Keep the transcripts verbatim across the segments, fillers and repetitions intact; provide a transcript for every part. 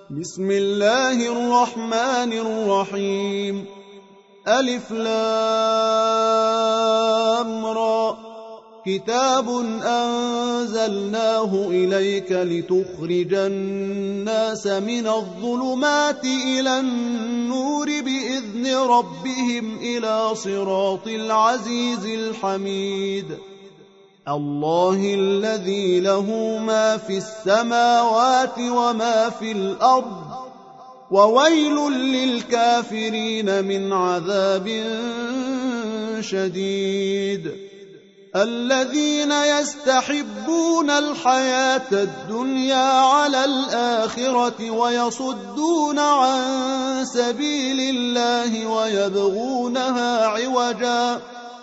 بسم الله الرحمن الرحيم. ألف لام را. كتاب أنزلناه إليك لتخرج الناس من الظلمات إلى النور بإذن ربهم إلى صراط العزيز الحميد. الله الذي له ما في السماوات وما في الأرض، وويل للكافرين من عذاب شديد. الذين يستحبون الحياة الدنيا على الآخرة ويصدون عن سبيل الله ويبغونها عوجا،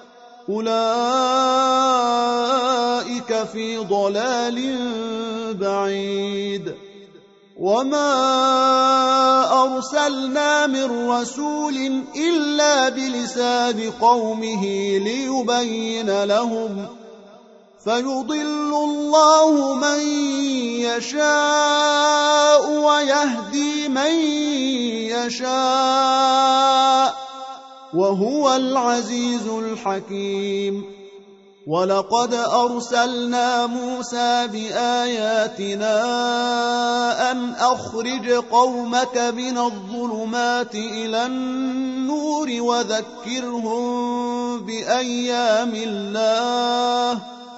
أولئك في ضلال بعيد. وما أرسلنا من رسول إلا بلسان قومه ليبين لهم، فيضل الله من يشاء ويهدي من يشاء، وهو العزيز الحكيم. ولقد أرسلنا موسى بآياتنا أن أخرج قومك من الظلمات إلى النور وذكرهم بأيام الله،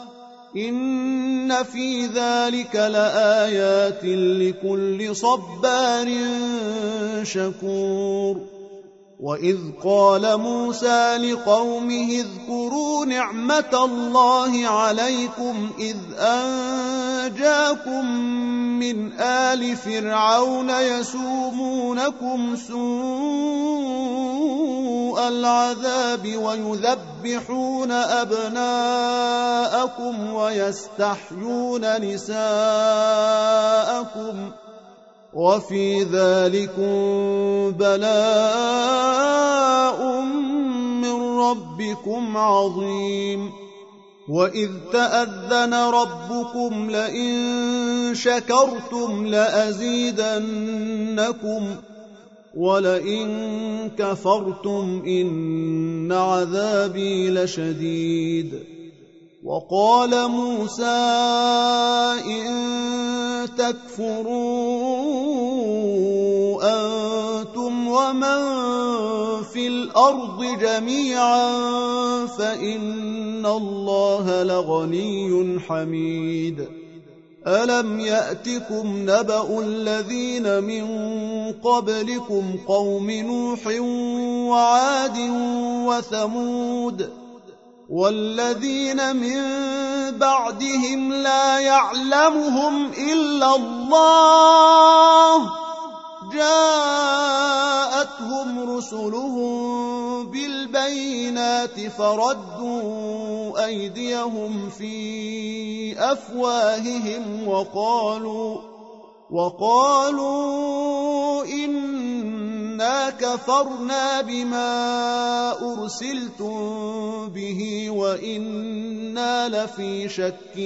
إن في ذلك لآيات لكل صبار شكور. وإذ قال موسى لقومه اذكروا نعمة الله عليكم إذ أنجاكم من آل فرعون يسومونكم سوء العذاب ويذبحون أبناءكم ويستحيون نساءكم، وفي ذلكم بلاء من ربكم عظيم. وإذ تأذن ربكم لئن شكرتم لأزيدنكم ولئن كفرتم إن عذابي لشديد. وقال موسى إن تكفروا أنتم ومن في الأرض جميعا فإن الله لغني حميد. ألم يأتكم نبأ الذين من قبلكم قوم نوح وعاد وثمود والذين من بعدهم لا يعلمهم إلا الله، جاءتهم رسلهم بالبينات فردوا أيديهم في أفواههم وقالوا وقالوا إنا كفرنا بما أرسلتم به وإنا لفي شك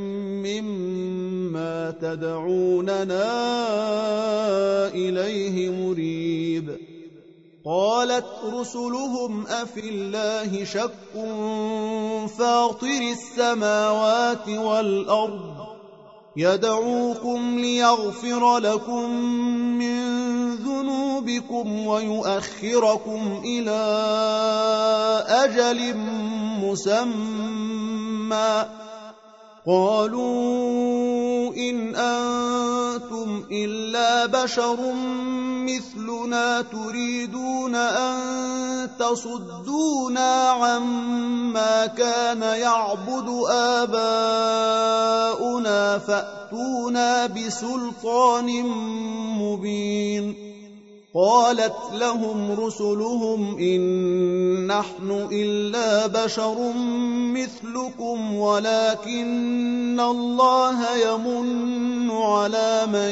مما تدعوننا إليه مريب. قالت رسلهم أفي الله شك فاطر السماوات والأرض يدعوكم ليغفر لكم من ذنوبكم ويؤخركم إلى أجل مسمى، قالوا إن أنتم إلا بشر مثلنا تريدون أن تصدونا عما كان يعبد آباؤنا فأتونا بسلطان مبين. قالت لهم رسلهم إن نحن إلا بشر مثلكم ولكن الله يمن على من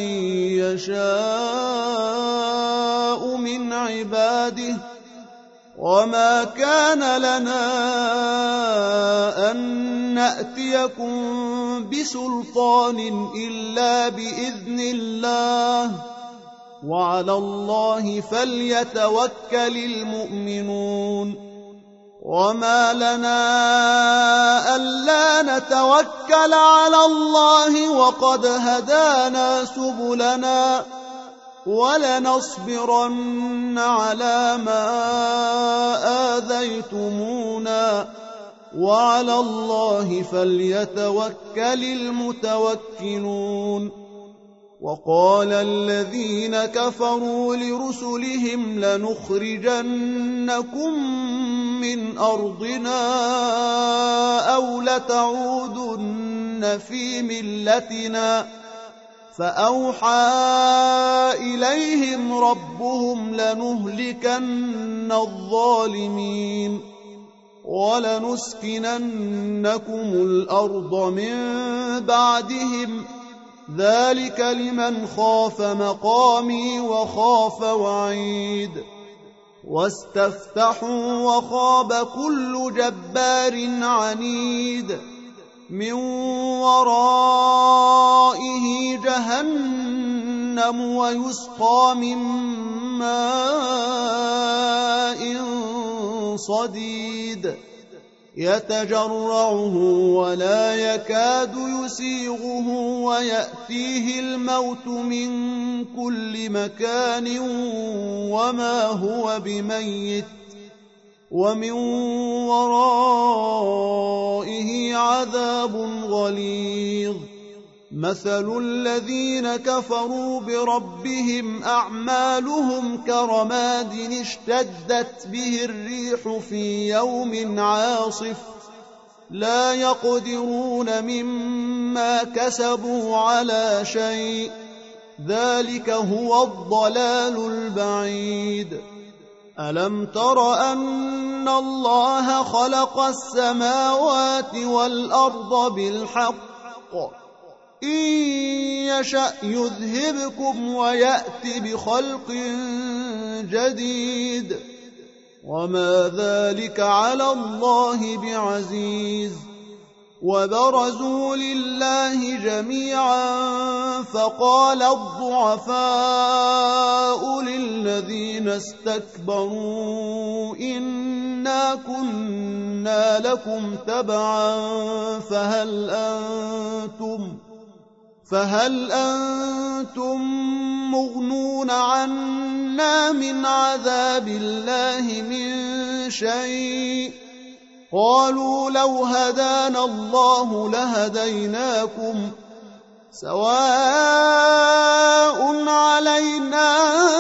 يشاء من عباده، وما كان لنا أن نأتيكم بسلطان إلا بإذن الله، وعلى الله فليتوكل المؤمنون وما لنا ألا نتوكل على الله وقد هدانا سبلنا ولنصبرن على ما آذيتمونا وعلى الله فليتوكل المتوكلون وقال الذين كفروا لرسلهم لنخرجنكم من أرضنا أو لتعودن في ملتنا فأوحى إليهم ربهم لنهلكن الظالمين ولنسكننكم الأرض من بعدهم ذلك لمن خاف مقامي وخاف وعيد واستفتحوا وخاب كل جبار عنيد من ورائه جهنم ويسقى من ماء صديد يتجرعه ولا يكاد يسيغه ويأتيه الموت من كل مكان وما هو بميت ومن ورائه عذاب غليظ مثل الذين كفروا بربهم أعمالهم كرماد اشتدت به الريح في يوم عاصف لا يقدرون مما كسبوا على شيء ذلك هو الضلال البعيد ألم تر أن الله خلق السماوات والأرض بالحق إن يشأ يذهبكم ويأت بخلق جديد وما ذلك على الله بعزيز وبرزوا لله جميعا فقال الضعفاء للذين استكبروا إنا كنا لكم تبعا فهل أنتم فهل أنتم مغنون عنا من عذاب الله من شيء قالوا لو هدانا الله لهديناكم سواء علينا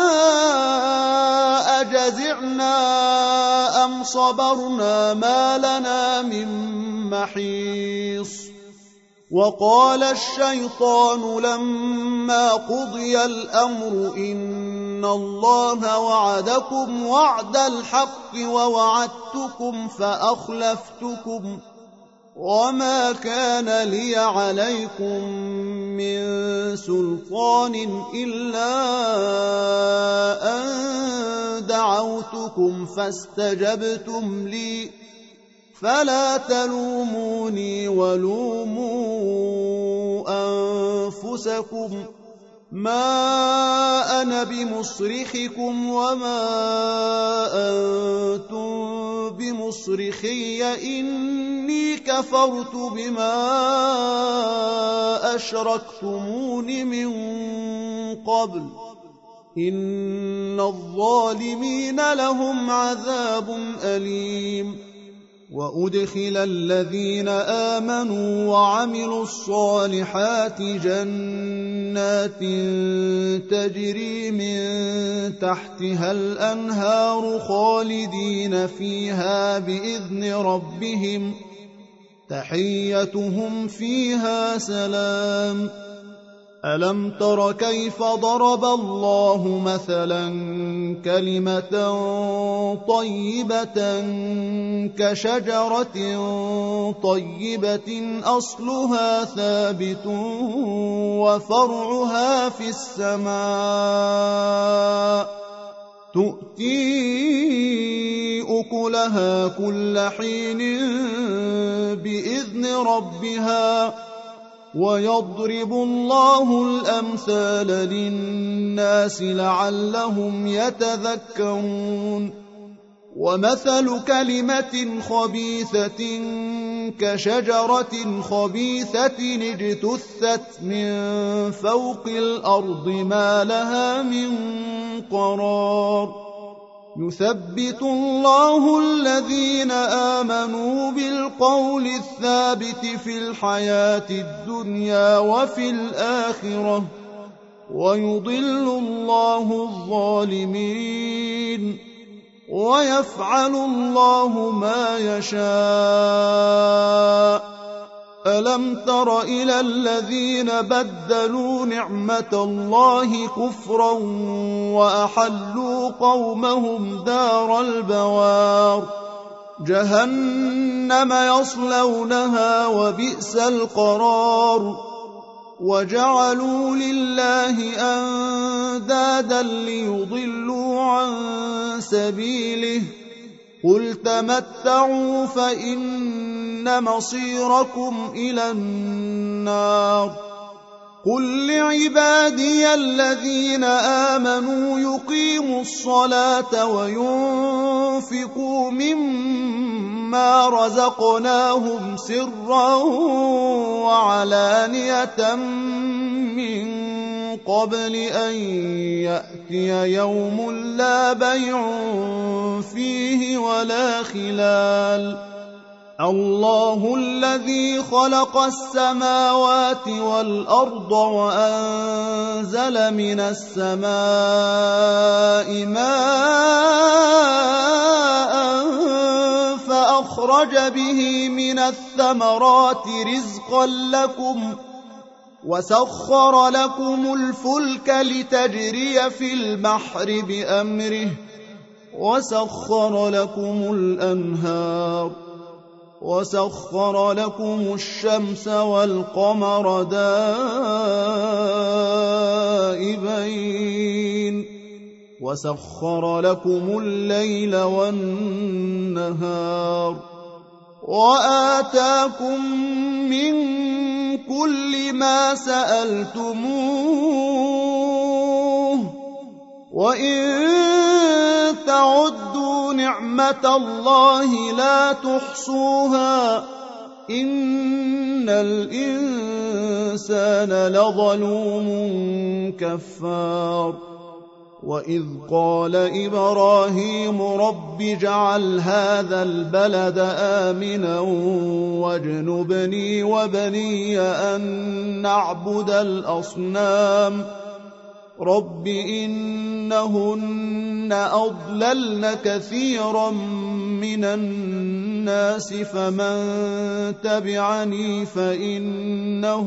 أجزعنا أم صبرنا ما لنا من محيص وقال الشيطان لما قضي الأمر إن الله وعدكم وعد الحق ووعدتكم فأخلفتكم وما كان لي عليكم من سلطان إلا أن دعوتكم فاستجبتم لي فلا تلوموني ولوموا أنفسكم ما أنا بمصرخكم وما أنتم بمصرخي إني كفرت بما أشركتمون من قبل إن الظالمين لهم عذاب أليم وأدخل الذين آمنوا وعملوا الصالحات جنات تجري من تحتها الأنهار خالدين فيها بإذن ربهم تحيتهم فيها سلام ألم تر كيف ضرب الله مثلا كلمة طيبة كشجرة طيبة أصلها ثابت وفرعها في السماء تؤتي أكلها كل حين بإذن ربها ويضرب الله الأمثال للناس لعلهم يتذكرون ومثل كلمة خبيثة كشجرة خبيثة اجتثت من فوق الأرض ما لها من قرار يثبت الله الذين آمنوا بالقول الثابت في الحياة الدنيا وفي الآخرة ويضل الله الظالمين ويفعل الله ما يشاء ألم تر إلى الذين بدلوا نعمة الله كفرا وأحلوا قومهم دار البوار جهنم يصلونها وبئس القرار وجعلوا لله أندادا ليضلوا عن سبيله قل تمتعوا فإن مصيركم إلى النار قل لعبادي الذين آمنوا يقيموا الصلاة وينفقوا مما رزقناهم سرا وعلانية من قبل أن يأتي يوم لا بيع فيه ولا خلال الله الذي خلق السماوات والأرض وأنزل من السماء ماء فأخرج به من الثمرات رزقا لكم وسخر لكم الفلك لتجري في البحر بأمره وسخر لكم الأنهار وسخر لكم الشمس والقمر دائبين وسخر لكم الليل والنهار وآتاكم من كل ما سألتموه وإن تعدوا نعمة الله لا تحصوها إن الإنسان لظلوم كفار وإذ قال إبراهيم رب اجعل هذا البلد آمنا واجنبني وبني أن نعبد الأصنام رب إنهن أضللن كثيرا من الناس فمن تبعني فإنه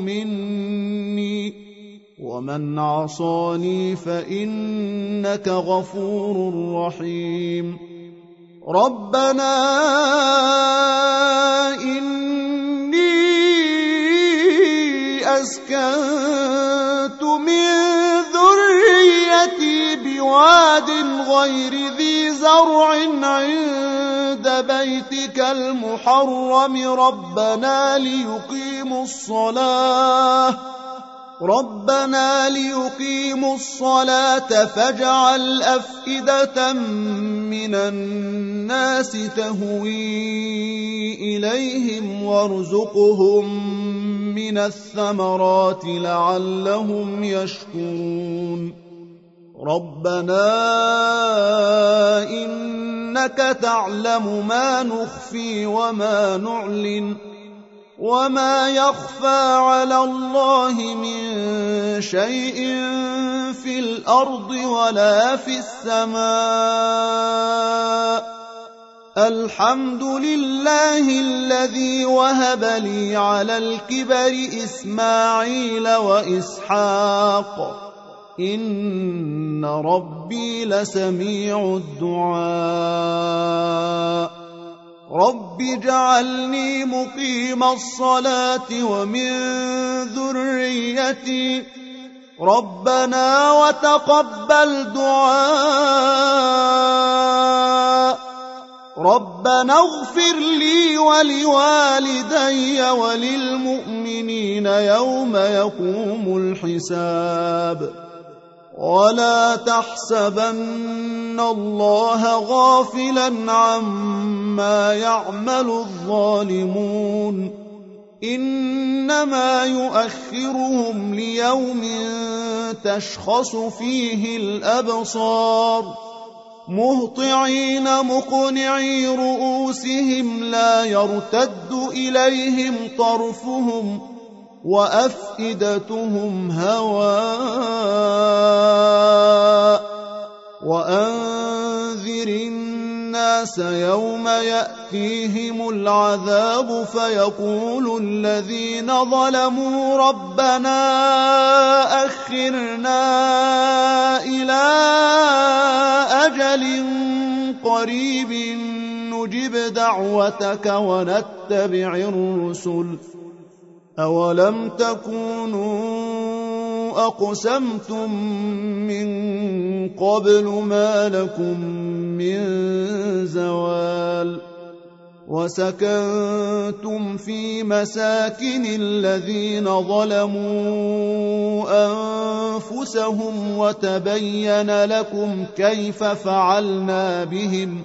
مني ومن عصاني فإنك غفور رحيم ربنا إني أسكنت من ذريتي بواد غير ذي زرع عند بيتك المحرم ربنا ليقيموا الصلاة ربنا ليقيموا الصلاة فاجعل أفئدة من الناس تهوي إليهم وارزقهم من الثمرات لعلهم يشكرون ربنا إنك تعلم ما نخفي وما نعلن وما يخفى على الله من شيء في الأرض ولا في السماء الحمد لله الذي وهب لي على الكبر إسماعيل وإسحاق إن ربي لسميع الدعاء رب اجعلني مقيم الصلاة ومن ذريتي ربنا وتقبل دعاء ربنا اغفر لي ولوالدي وللمؤمنين يوم يقوم الحساب ولا تحسبن الله غافلا عما يعمل الظالمون إنما يؤخرهم ليوم تشخص فيه الأبصار مهطعين مقنعي رؤوسهم لا يرتد إليهم طرفهم وأفئدتهم هواء وأنذر الناس يوم يأتيهم العذاب فيقول الذين ظلموا ربنا أخرنا إلى أجل قريب نجب دعوتك ونتبع الرسل أولم تكونوا أقسمتم من قبل ما لكم من زوال وسكنتم في مساكن الذين ظلموا أنفسهم وتبين لكم كيف فعلنا بهم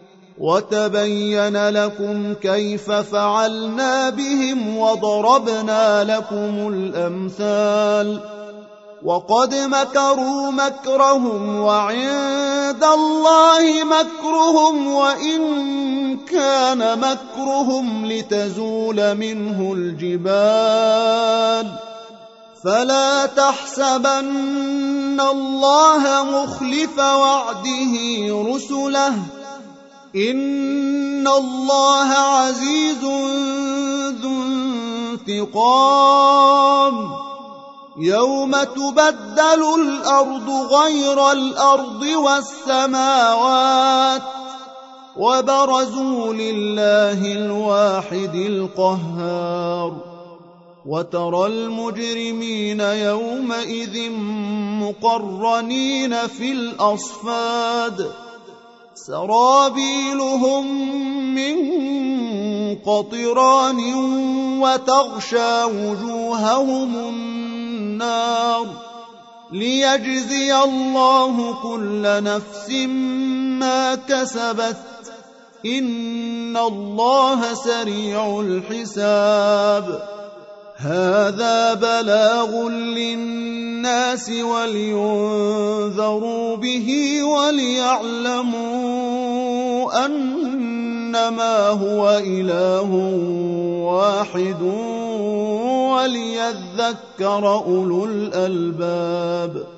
وتبين لكم كيف فعلنا بهم وضربنا لكم الأمثال وقد مكروا مكرهم وعند الله مكرهم وإن كان مكرهم لتزول منه الجبال فلا تحسبن الله مخلف وعده رسله إن الله عزيز ذو انتقام يوم تبدل الأرض غير الأرض والسماوات وبرزوا لله الواحد القهار وترى المجرمين يومئذ مقرنين في الأصفاد سرابيلهم من قطران وتغشى وجوههم النار ليجزي الله كل نفس ما كسبت إن الله سريع الحساب هذا بلاغ للناس ولينذروا به وليعلموا أنما هو إله واحد وليذكر أولو الألباب